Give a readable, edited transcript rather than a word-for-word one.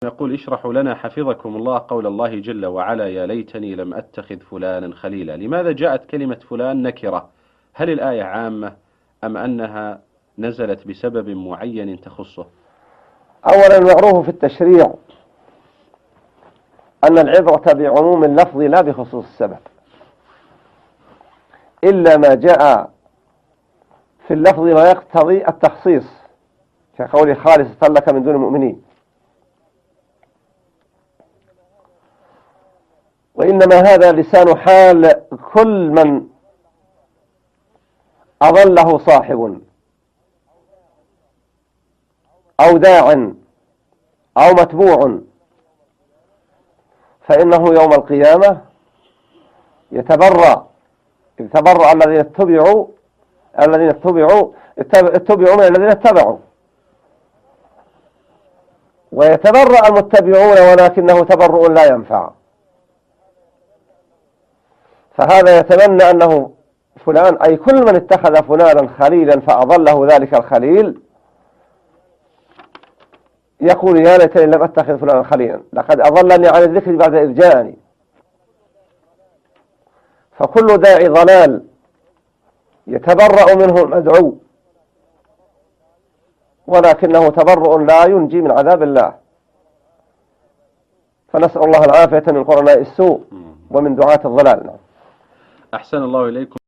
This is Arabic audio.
يقول: اشرحوا لنا حفظكم الله قول الله جل وعلا: يا ليتني لم أتخذ فلانا خليلا. لماذا جاءت كلمة فلان نكرة؟ هل الآية عامة أم أنها نزلت بسبب معين تخصه؟ أولا، المعروف في التشريع أن العبرة بعموم اللفظ لا بخصوص السبب، إلا ما جاء في اللفظ ما يقتضي التخصيص، كقول خالصة لك من دون المؤمنين. وإنما هذا لسان حال كل من أضله صاحب أو داع أو متبوع، فإنه يوم القيامة يتبرأ الذين اتبعوا من الذين اتبعوا، ويتبرأ المتبعون ولكنه تبرؤ لا ينفع. فهذا يتمنى أنه فلان، أي كل من اتخذ فلانا خليلا فأضله ذلك الخليل، يقول: يا ليتني لم أتخذ فلانا خليلا، لقد أضلني عن الذكر بعد إذ جاءني. فكل داعي ضلال يتبرأ منه المدعو، ولكنه تبرؤ لا ينجي من عذاب الله. فنسأل الله العافية من قرناء السوء ومن دعاة الضلال. أحسن الله إليكم.